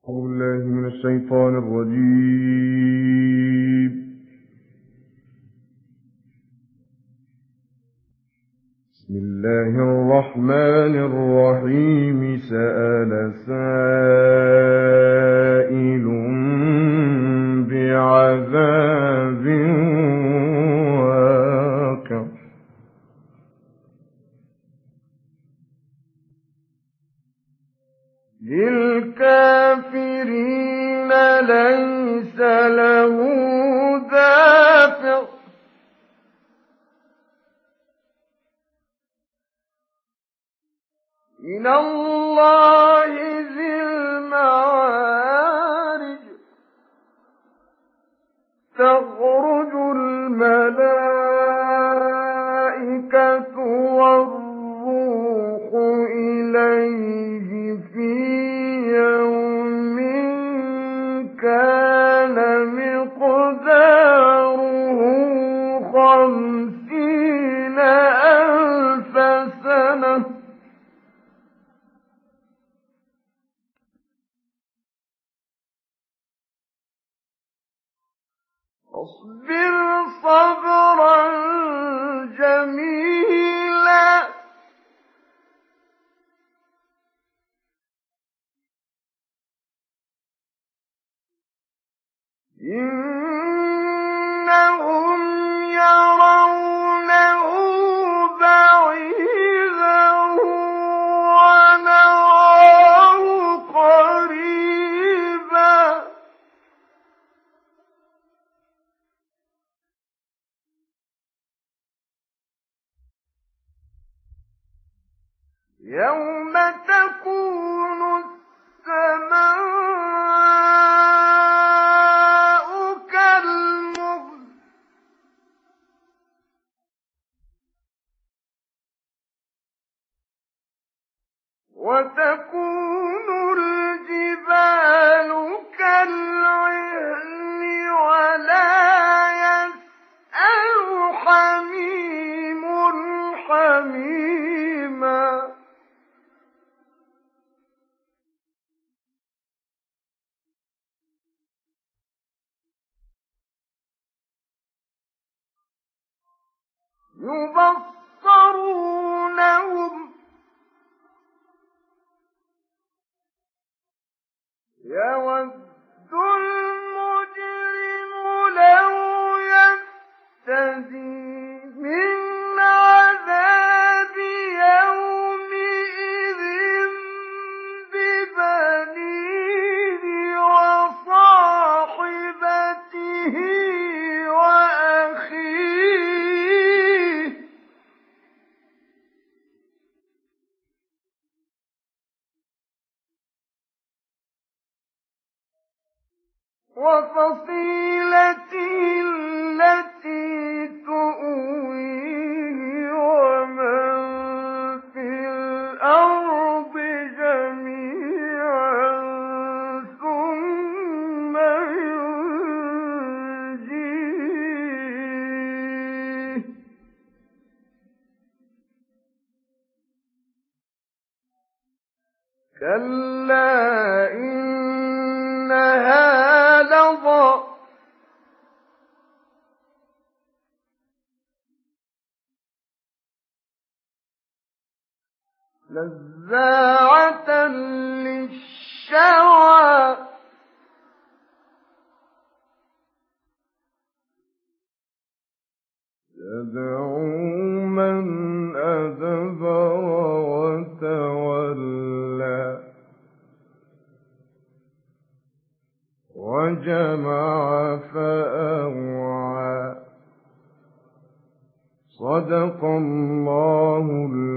بالله من الشيطان الرجيم. بسم الله الرحمن الرحيم. سأل سائل بعذاب واقع للكافرين ليس له دافع من الله ذي المعارج تخرج الملائكة والروح إليه في يوم كان مقداره 50,000 سنة اصبر صبرا جميلا إنهم يرونه بعيدا ونراه قريبا يوم تكون السماء كالمهل وتكون الجبال كالعهن ولا يسأل حميم حميما يبصرونهم يود المجرم لو يفتدي من عذاب يومئذ ببنيه وصاحبته وأخيه وفصيلته التي تؤويه ومن في الأرض جميعا ثم ينجيه كلا إنها لظى نزاعة للشوى تدعو من أدبر وتولى وجمع فأوعى صدق الله